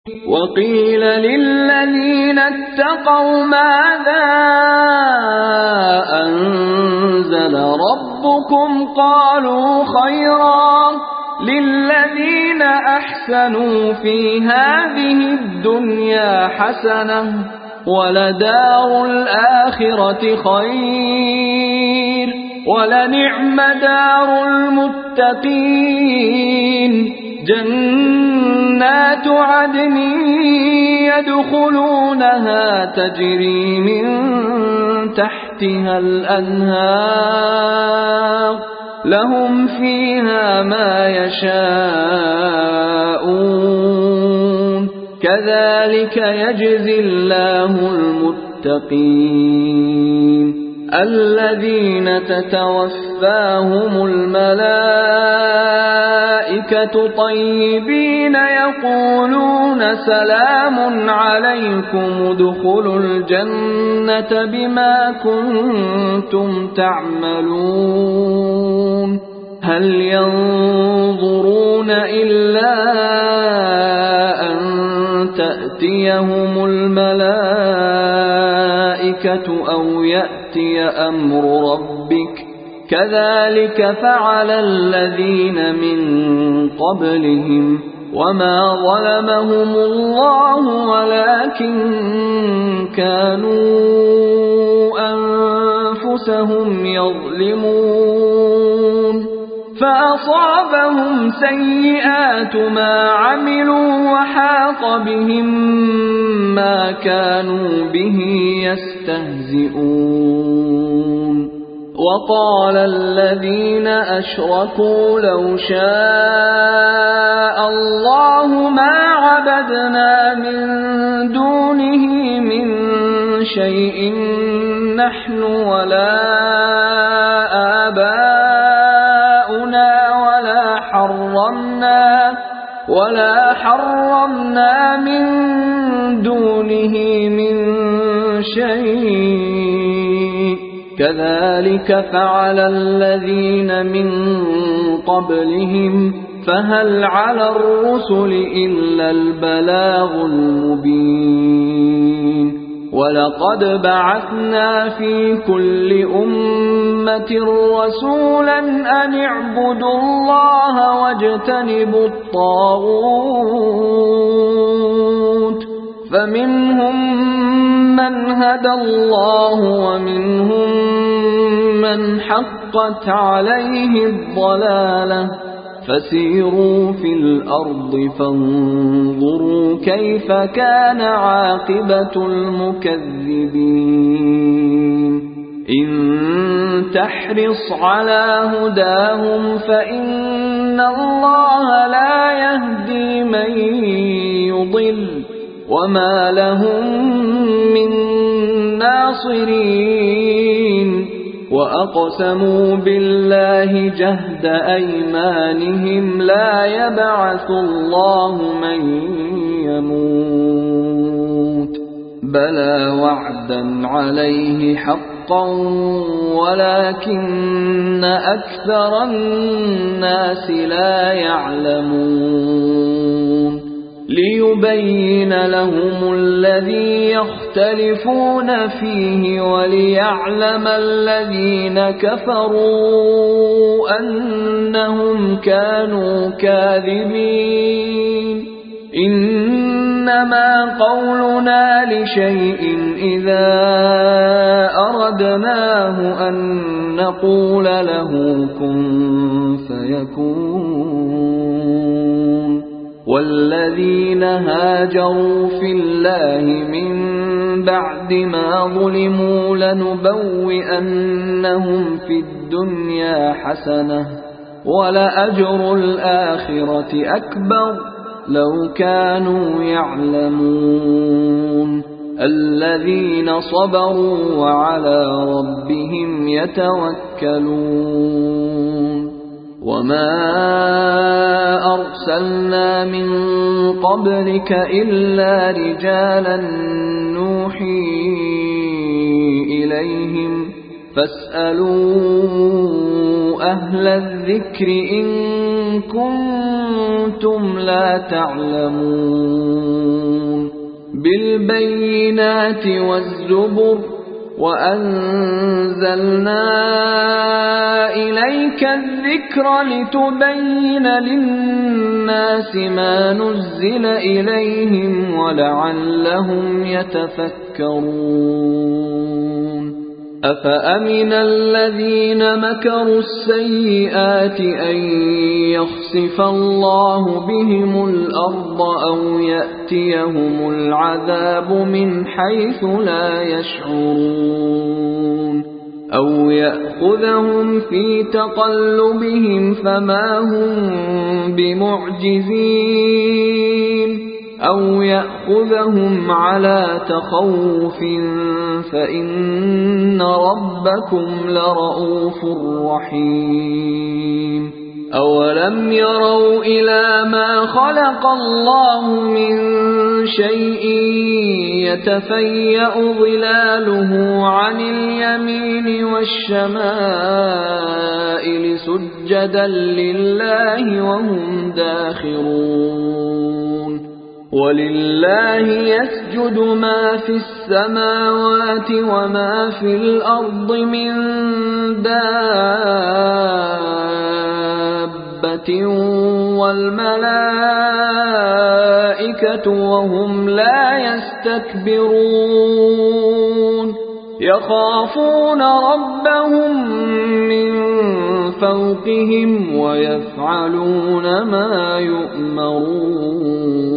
وقيل للذين اتقوا ماذا أنزل ربكم قالوا خيرا للذين أحسنوا في هذه الدنيا حسنة ولدار الآخرة خير ولنعم دار المتقين جنات عدن يدخلونها تجري من تحتها الأنهار لهم فيها ما يشاءون كذلك يجزي الله المتقين الذين تتوفاهم الملائكة طيبين يقولون سلام عليكم ادخلوا الجنة بما كنتم تعملون هل ينظرون إلا أن تأتيهم الملائكة أو يأتي أمر ربك كذلك فعل الذين من قبلهم وما ظلمهم الله ولكن كانوا أنفسهم يظلمون فأصابهم سيئات ما عملوا وحاق بهم ما كانوا به يستهزئون وقال الذين أشركوا لو شاء الله ما عبدنا من دونه من شيء نحن ولا آباؤنا ولا حرمنا من دونه من شيء كذلك فعل الذين من قبلهم فهل على الرسل إلا البلاغ المبين ولقد بعثنا في كل أمة رسولا أن اعبدوا الله واجتنبوا الطاغوت فمنهم من هدى الله ومنهم من حقت عليه الضلالة فسيروا في الأرض فانظروا كيف كان عاقبة المكذبين إن تحرص على هداهم فإن الله لا يهدي من يضل وما لهم من ناصرين وأقسموا بالله جهد أيمانهم لا يبعث الله من يموت بلى وعدا عليه حقا ولكن أكثر الناس لا يعلمون ليبين لهم الذي يختلفون فيه وليعلم الذين كفروا أنهم كانوا كاذبين إنما قولنا لشيء إذا أردناه أن نقول له كن فيكون والذين هاجروا في الله من بعد ما ظلموا لنبوئنهم في الدنيا حسنة ولأجر الآخرة أكبر لو كانوا يعلمون الذين صبروا وعلى ربهم يتوكلون وما أرسلنا من قبلك إلا رجالا نوحي إليهم فاسألوا أهل الذكر إن كنتم لا تعلمون بالبينات والزبر وأنزلنا إليك الذكر لتبين للناس ما نزل إليهم ولعلهم يتفكرون أفأمن الذين مكروا السيئات أن يخسف الله بهم الأرض أو يأتيهم العذاب من حيث لا يشعرون أو يأخذهم في تقلبهم فما هم بمعجزين أو يأخذهم على تخوف فإن ربكم لرؤوف رحيم أولم يروا إلى ما خلق الله من شيء يتفيأ ظلاله عن اليمين والشمائل سجدا لله وهم داخرون ولله يسجد ما في السماوات وما في الأرض من دابة والملائكة وهم لا يستكبرون يخافون ربهم من فوقهم ويفعلون ما يؤمرون